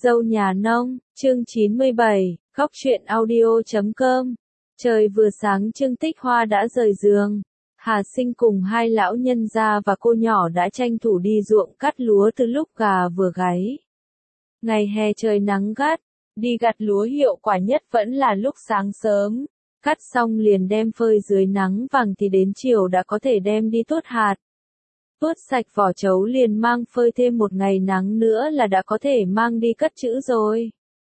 Dâu nhà nông, chương 97, góc truyện audio.com. Trời vừa sáng Trương Tích Hoa đã rời giường. Hà Sinh cùng hai lão nhân gia và cô nhỏ đã tranh thủ đi ruộng cắt lúa từ lúc gà vừa gáy. Ngày hè trời nắng gắt, đi gặt lúa hiệu quả nhất vẫn là lúc sáng sớm. Cắt xong liền đem phơi dưới nắng vàng thì đến chiều đã có thể đem đi tuốt hạt. Tuốt sạch vỏ trấu liền mang phơi thêm một ngày nắng nữa là đã có thể mang đi cất trữ rồi.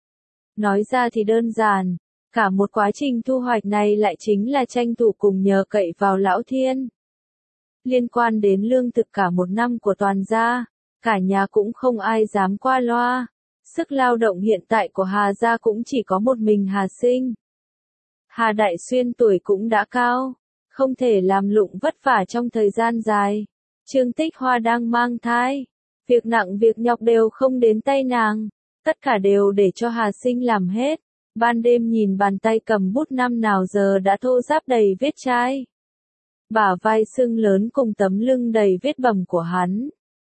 Nói ra thì đơn giản, cả một quá trình thu hoạch này lại chính là tranh thủ cùng nhờ cậy vào Lão Thiên. Liên quan đến lương thực cả một năm của toàn gia, cả nhà cũng không ai dám qua loa. Sức lao động hiện tại của Hà gia cũng chỉ có một mình Hà Sinh. Hà Đại Xuyên tuổi cũng đã cao, không thể làm lụng vất vả trong thời gian dài. Trương Tích Hoa đang mang thai, việc nặng việc nhọc đều không đến tay nàng, tất cả đều để cho Hà Sinh làm hết. Ban đêm nhìn bàn tay cầm bút năm nào giờ đã thô ráp đầy vết chai. Bả vai sưng lớn cùng tấm lưng đầy vết bầm của hắn.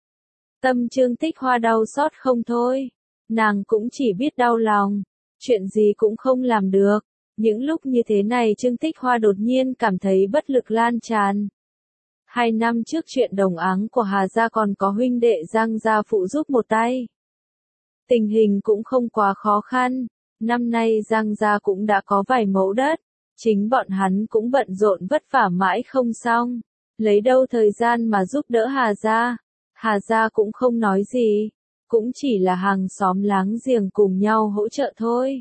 Tâm Trương Tích Hoa đau xót không thôi, nàng cũng chỉ biết đau lòng, chuyện gì cũng không làm được. Những lúc như thế này Trương Tích Hoa đột nhiên cảm thấy bất lực lan tràn. 2 năm trước chuyện đồng áng của Hà gia còn có huynh đệ Giang gia phụ giúp một tay. Tình hình cũng không quá khó khăn, năm nay Giang gia cũng đã có vài mẫu đất, chính bọn hắn cũng bận rộn vất vả mãi không xong, lấy đâu thời gian mà giúp đỡ Hà gia cũng không nói gì, cũng chỉ là hàng xóm láng giềng cùng nhau hỗ trợ thôi.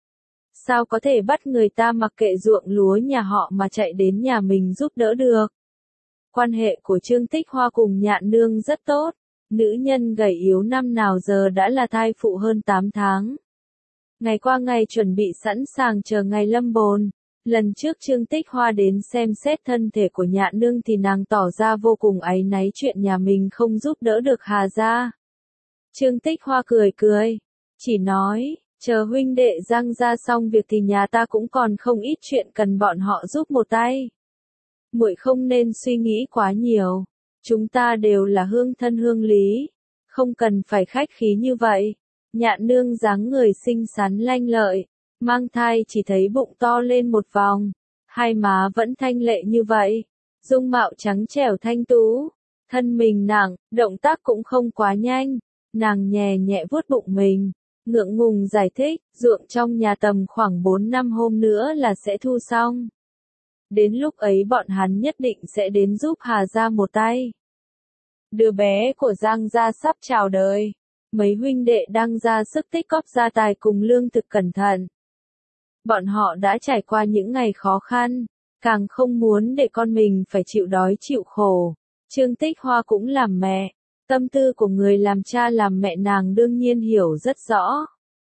Sao có thể bắt người ta mặc kệ ruộng lúa nhà họ mà chạy đến nhà mình giúp đỡ được? Quan hệ của Trương Tích Hoa cùng Nhạn Nương rất tốt, nữ nhân gầy yếu năm nào giờ đã là thai phụ hơn 8 tháng. Ngày qua ngày chuẩn bị sẵn sàng chờ ngày lâm bồn, lần trước Trương Tích Hoa đến xem xét thân thể của Nhạn Nương thì nàng tỏ ra vô cùng áy náy chuyện nhà mình không giúp đỡ được Hà gia. Trương Tích Hoa cười cười, chỉ nói, chờ huynh đệ Giang gia xong việc thì nhà ta cũng còn không ít chuyện cần bọn họ giúp một tay. Muội không nên suy nghĩ quá nhiều, chúng ta đều là hương thân hương lý, không cần phải khách khí như vậy. Nhạn Nương dáng người xinh xắn lanh lợi, mang thai chỉ thấy bụng to lên một vòng, hai má vẫn thanh lệ như vậy, dung mạo trắng trẻo thanh tú, thân mình nặng, động tác cũng không quá nhanh, nàng nhẹ nhẹ vuốt bụng mình, ngượng ngùng giải thích, ruộng trong nhà tầm khoảng 4 năm hôm nữa là sẽ thu xong. Đến lúc ấy bọn hắn nhất định sẽ đến giúp Hà gia một tay. Đứa bé của Giang gia sắp chào đời, mấy huynh đệ đang ra sức tích góp gia tài cùng lương thực cẩn thận. Bọn họ đã trải qua những ngày khó khăn, càng không muốn để con mình phải chịu đói chịu khổ. Trương Tích Hoa cũng làm mẹ, tâm tư của người làm cha làm mẹ nàng đương nhiên hiểu rất rõ.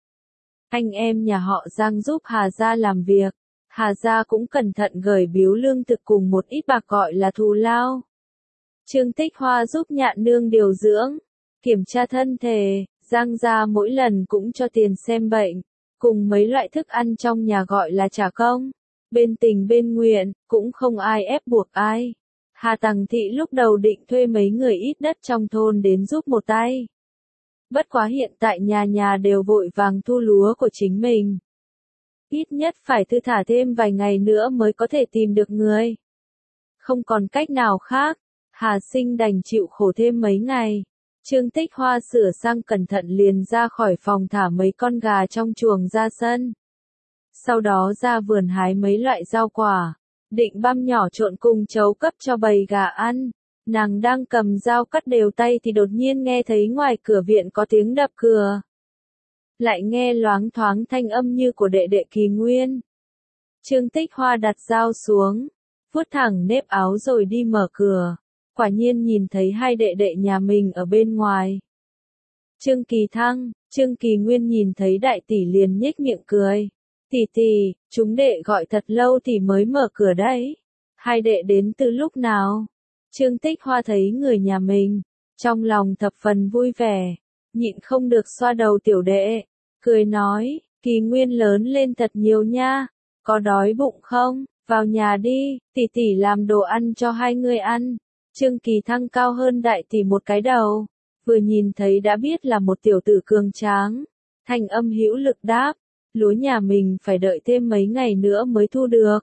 Anh em nhà họ Giang giúp Hà gia làm việc. Hà gia cũng cẩn thận gửi biếu lương thực cùng một ít bạc gọi là thù lao. Trương Tích Hoa giúp Nhạn Nương điều dưỡng, kiểm tra thân thể, Giang gia mỗi lần cũng cho tiền xem bệnh, cùng mấy loại thức ăn trong nhà gọi là trả công. Bên tình bên nguyện, cũng không ai ép buộc ai. Hà Tằng Thị lúc đầu định thuê mấy người ít đất trong thôn đến giúp một tay. Bất quá hiện tại nhà nhà đều vội vàng thu lúa của chính mình. Ít nhất phải thư thả thêm vài ngày nữa mới có thể tìm được người. Không còn cách nào khác, Hà Sinh đành chịu khổ thêm mấy ngày. Trương Tích Hoa sửa sang cẩn thận liền ra khỏi phòng thả mấy con gà trong chuồng ra sân. Sau đó ra vườn hái mấy loại rau quả, định băm nhỏ trộn cùng chấu cấp cho bầy gà ăn. Nàng đang cầm dao cắt đều tay thì đột nhiên nghe thấy ngoài cửa viện có tiếng đập cửa. Lại nghe loáng thoáng thanh âm như của đệ đệ Kỳ Nguyên. Trương Tích Hoa đặt dao xuống, vuốt thẳng nếp áo rồi đi mở cửa. Quả nhiên nhìn thấy hai đệ đệ nhà mình ở bên ngoài. Trương Kỳ Thăng, Trương Kỳ Nguyên nhìn thấy đại tỷ liền nhếch miệng cười. Tỷ tỷ, chúng đệ gọi thật lâu thì mới mở cửa đấy. Hai đệ đến từ lúc nào? Trương Tích Hoa thấy người nhà mình, trong lòng thập phần vui vẻ, nhịn không được xoa đầu tiểu đệ, cười nói, Kỳ Nguyên lớn lên thật nhiều nha, có đói bụng không, vào nhà đi, tỷ tỷ làm đồ ăn cho hai người ăn. Trương Kỳ Thăng cao hơn đại tỷ một cái đầu, vừa nhìn thấy đã biết là một tiểu tử cường tráng, Thanh âm hữu lực đáp, lúa nhà mình phải đợi thêm mấy ngày nữa mới thu được.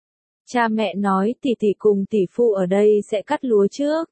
Cha mẹ nói tỷ tỷ cùng tỷ phu ở đây sẽ cắt lúa trước.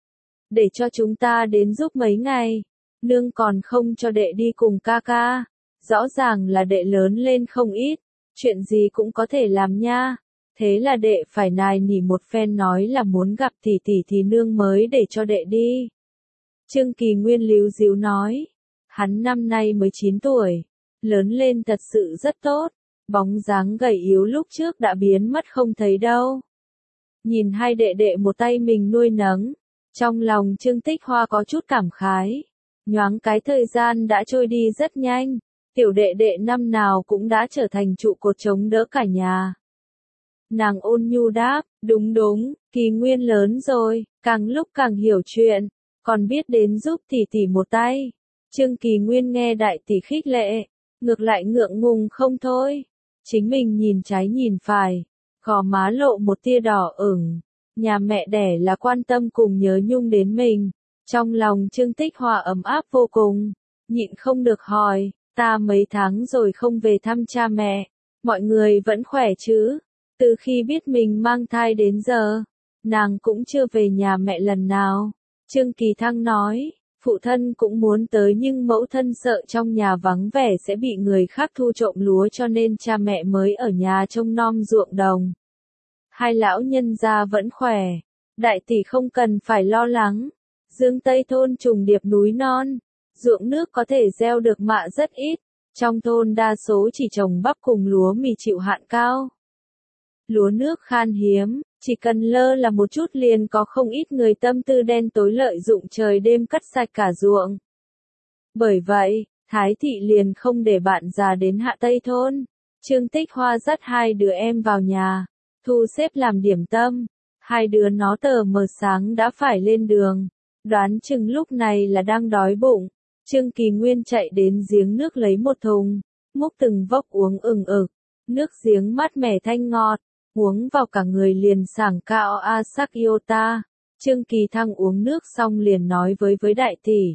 Để cho chúng ta đến giúp mấy ngày. Nương còn không cho đệ đi cùng ca ca. Rõ ràng là đệ lớn lên không ít. Chuyện gì cũng có thể làm nha. Thế là đệ phải nài nỉ một phen nói là muốn gặp tỷ tỷ thì nương mới để cho đệ đi. Trương Kỳ Nguyên líu díu nói. Hắn năm nay mới 9 tuổi. Lớn lên thật sự rất tốt. Bóng dáng gầy yếu lúc trước đã biến mất không thấy đâu. Nhìn hai đệ đệ một tay mình nuôi nấng. Trong lòng Trương Tích Hoa có chút cảm khái. Nhoáng cái thời gian đã trôi đi rất nhanh. Tiểu đệ đệ năm nào cũng đã trở thành trụ cột chống đỡ cả nhà. Nàng ôn nhu đáp, đúng đúng, Kỳ Nguyên lớn rồi, càng lúc càng hiểu chuyện, còn biết đến giúp tỷ tỷ một tay. Trương Kỳ Nguyên nghe đại tỷ khích lệ, ngược lại ngượng ngùng không thôi. Chính mình nhìn trái nhìn phải, gò má lộ một tia đỏ ửng. Nhà mẹ đẻ là quan tâm cùng nhớ nhung đến mình. Trong lòng Trương Tích Hoa ấm áp vô cùng, nhịn không được hỏi, ta mấy tháng rồi không về thăm cha mẹ, mọi người vẫn khỏe chứ? Từ khi biết mình mang thai đến giờ, nàng cũng chưa về nhà mẹ lần nào. Trương Kỳ Thăng nói, phụ thân cũng muốn tới nhưng mẫu thân sợ trong nhà vắng vẻ sẽ bị người khác thu trộm lúa cho nên cha mẹ mới ở nhà trông nom ruộng đồng. Hai lão nhân gia vẫn khỏe, đại tỷ không cần phải lo lắng. Dương Tây thôn trùng điệp núi non, ruộng nước có thể gieo được mạ rất ít. Trong thôn đa số chỉ trồng bắp cùng lúa mì chịu hạn cao. Lúa nước khan hiếm, chỉ cần lơ là một chút liền có không ít người tâm tư đen tối lợi dụng trời đêm cắt sạch cả ruộng. Bởi vậy, Thái thị liền không để bạn già đến Hạ Tây thôn. Trương Tích Hoa dắt hai đứa em vào nhà, thu xếp làm điểm tâm. Hai đứa nó tờ mờ sáng đã phải lên đường, đoán chừng lúc này là đang đói bụng. Trương Kỳ Nguyên chạy đến giếng nước lấy một thùng, múc từng vốc uống ừng ực. Nước giếng mát mẻ thanh ngọt, uống vào cả người liền sảng cao a sắc iota. Trương Kỳ Thăng uống nước xong liền nói với đại tỷ.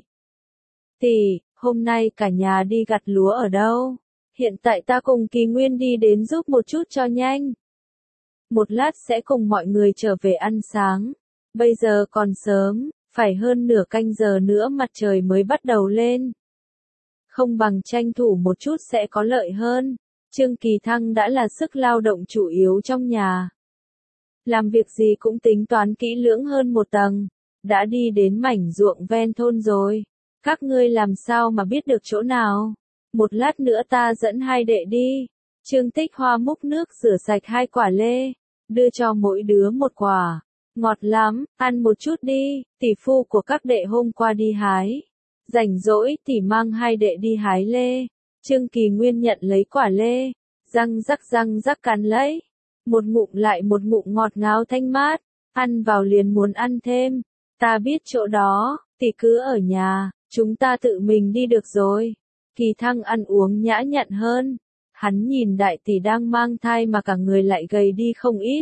Tỷ, hôm nay cả nhà đi gặt lúa ở đâu? Hiện tại ta cùng Kỳ Nguyên đi đến giúp một chút cho nhanh. Một lát sẽ cùng mọi người trở về ăn sáng. Bây giờ còn sớm, phải hơn nửa canh giờ nữa mặt trời mới bắt đầu lên. Không bằng tranh thủ một chút sẽ có lợi hơn. Trương Kỳ Thăng đã là sức lao động chủ yếu trong nhà. Làm việc gì cũng tính toán kỹ lưỡng hơn một tầng. Đã đi đến mảnh ruộng ven thôn rồi. Các ngươi làm sao mà biết được chỗ nào? Một lát nữa ta dẫn hai đệ đi. Trương Tích Hoa múc nước rửa sạch hai quả lê, đưa cho mỗi đứa một quả. Ngọt lắm, ăn một chút đi, tỷ phu của các đệ hôm qua đi hái. Rảnh rỗi tỷ mang hai đệ đi hái lê. Trương Kỳ Nguyên nhận lấy quả lê, răng rắc cắn lấy. Một ngụm lại một ngụm ngọt ngào thanh mát, ăn vào liền muốn ăn thêm. Ta biết chỗ đó, tỷ cứ ở nhà, chúng ta tự mình đi được rồi. Kỳ Thăng ăn uống nhã nhặn hơn. Hắn nhìn đại tỷ đang mang thai mà cả người lại gầy đi không ít.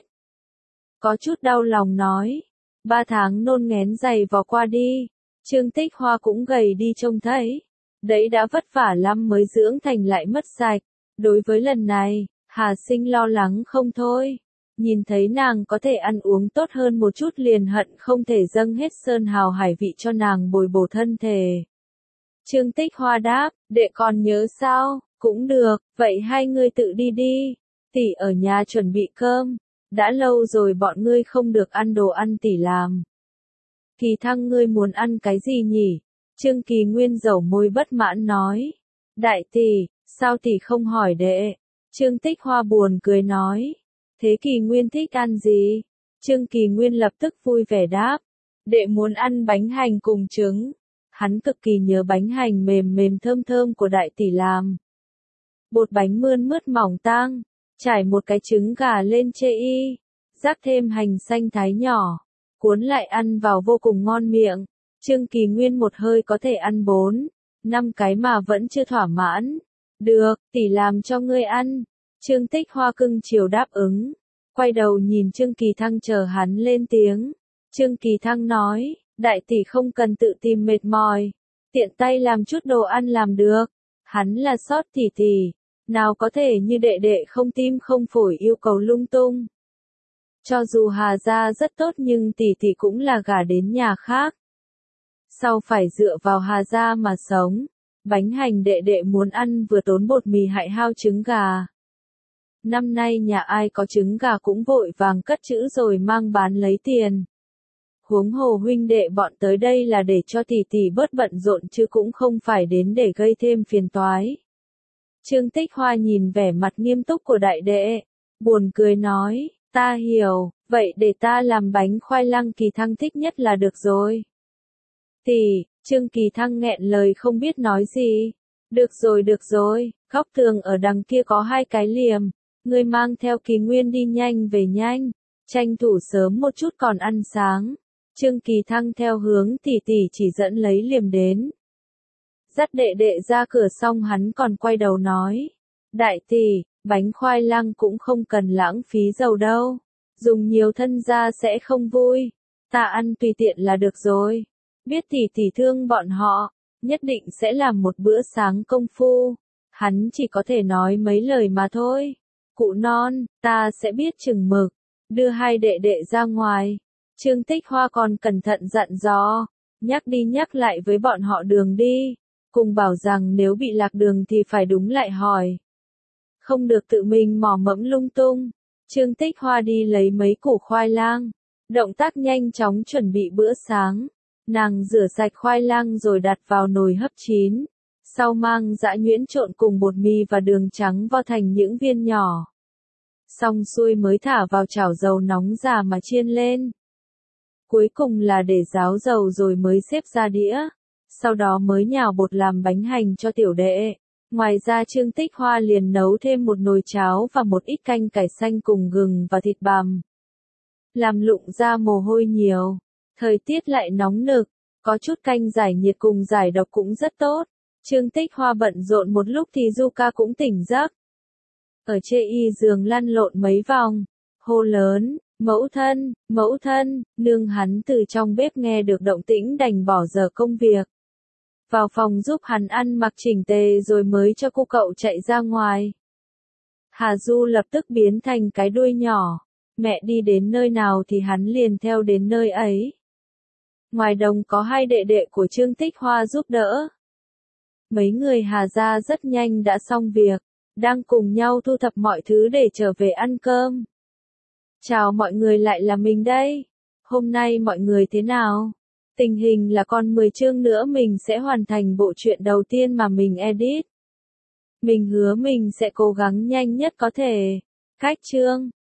Có chút đau lòng nói, 3 tháng nôn nghén dày vò qua đi, Trương Tích Hoa cũng gầy đi trông thấy. Đấy đã vất vả lắm mới dưỡng thành lại mất sạch. Đối với lần này, Hà Sinh lo lắng không thôi. Nhìn thấy nàng có thể ăn uống tốt hơn một chút liền hận không thể dâng hết sơn hào hải vị cho nàng bồi bổ thân thể. Trương Tích Hoa đáp, đệ còn nhớ sao, cũng được, vậy hai ngươi tự đi đi. Tỷ ở nhà chuẩn bị cơm. Đã lâu rồi bọn ngươi không được ăn đồ ăn tỷ làm. Kỳ Thăng ngươi muốn ăn cái gì nhỉ? Trương Kỳ Nguyên dẩu môi bất mãn nói. Đại tỷ, sao tỷ không hỏi đệ? Trương Tích Hoa buồn cười nói. Thế Kỳ Nguyên thích ăn gì? Trương Kỳ Nguyên lập tức vui vẻ đáp. Đệ muốn ăn bánh hành cùng trứng. Hắn cực kỳ nhớ bánh hành mềm mềm thơm thơm của đại tỷ làm. Bột bánh mươn mướt mỏng tang. Trải một cái trứng gà lên chê y, rắc thêm hành xanh thái nhỏ, cuốn lại ăn vào vô cùng ngon miệng. Trương Kỳ Nguyên một hơi có thể ăn 4, 5 cái mà vẫn chưa thỏa mãn. Được, tỷ làm cho ngươi ăn. Trương Tích Hoa cưng chiều đáp ứng, quay đầu nhìn Trương Kỳ Thăng chờ hắn lên tiếng. Trương Kỳ Thăng nói, đại tỷ không cần tự tìm mệt mỏi, tiện tay làm chút đồ ăn làm được. Hắn là sót tỷ tỷ, nào có thể như đệ đệ không tim không phổi yêu cầu lung tung. Cho dù Hà gia rất tốt nhưng tỷ tỷ cũng là gả đến nhà khác. Sau phải dựa vào Hà gia mà sống. Bánh hành đệ đệ muốn ăn vừa tốn bột mì hại hao trứng gà. Năm nay nhà ai có trứng gà cũng vội vàng cất trữ rồi mang bán lấy tiền. Huống hồ huynh đệ bọn tới đây là để cho tỷ tỷ bớt bận rộn chứ cũng không phải đến để gây thêm phiền toái. Trương Tích Hoa nhìn vẻ mặt nghiêm túc của đại đệ, buồn cười nói, ta hiểu, vậy để ta làm bánh khoai lang Kỳ Thăng thích nhất là được rồi. Tỷ, Trương Kỳ Thăng nghẹn lời không biết nói gì. Được rồi, góc tường ở đằng kia có 2 cái liềm, ngươi mang theo Kỳ Nguyên đi nhanh về nhanh, tranh thủ sớm một chút còn ăn sáng. Trương Kỳ Thăng theo hướng tỷ tỷ chỉ dẫn lấy liềm đến. Dắt đệ đệ ra cửa xong hắn còn quay đầu nói, đại tỷ, bánh khoai lang cũng không cần lãng phí dầu đâu, dùng nhiều thân ra sẽ không vui, ta ăn tùy tiện là được rồi. Biết tỷ tỷ thương bọn họ, nhất định sẽ làm một bữa sáng công phu. Hắn chỉ có thể nói mấy lời mà thôi. Cụ non, ta sẽ biết chừng mực. Đưa 2 đệ đệ ra ngoài. Trương Tích Hoa còn cẩn thận dặn dò, nhắc đi nhắc lại với bọn họ đường đi. Cùng bảo rằng nếu bị lạc đường thì phải đúng lại hỏi. Không được tự mình mò mẫm lung tung. Trương Tích Hoa đi lấy mấy củ khoai lang. Động tác nhanh chóng chuẩn bị bữa sáng. Nàng rửa sạch khoai lang rồi đặt vào nồi hấp chín. Sau mang giã nhuyễn trộn cùng bột mì và đường trắng vo thành những viên nhỏ. Xong xuôi mới thả vào chảo dầu nóng già mà chiên lên. Cuối cùng là để ráo dầu rồi mới xếp ra đĩa. Sau đó mới nhào bột làm bánh hành cho tiểu đệ. Ngoài ra Trương Tích Hoa liền nấu thêm một nồi cháo và một ít canh cải xanh cùng gừng và thịt bằm. Làm lụng ra mồ hôi nhiều. Thời tiết lại nóng nực, có chút canh giải nhiệt cùng giải độc cũng rất tốt. Trương Tích Hoa bận rộn một lúc thì Du Ca cũng tỉnh giấc. Ở chê y giường lăn lộn mấy vòng, hô lớn, mẫu thân, nương hắn từ trong bếp nghe được động tĩnh đành bỏ giờ công việc. Vào phòng giúp hắn ăn mặc chỉnh tề rồi mới cho cô cậu chạy ra ngoài. Hà Du lập tức biến thành cái đuôi nhỏ, mẹ đi đến nơi nào thì hắn liền theo đến nơi ấy. Ngoài đồng có 2 đệ đệ của Trương Tích Hoa giúp đỡ. Mấy người Hà gia rất nhanh đã xong việc, đang cùng nhau thu thập mọi thứ để trở về ăn cơm. Chào mọi người, lại là mình đây. Hôm nay mọi người thế nào? Tình hình là còn 10 chương nữa mình sẽ hoàn thành bộ truyện đầu tiên mà mình edit. Mình hứa mình sẽ cố gắng nhanh nhất có thể. Cách chương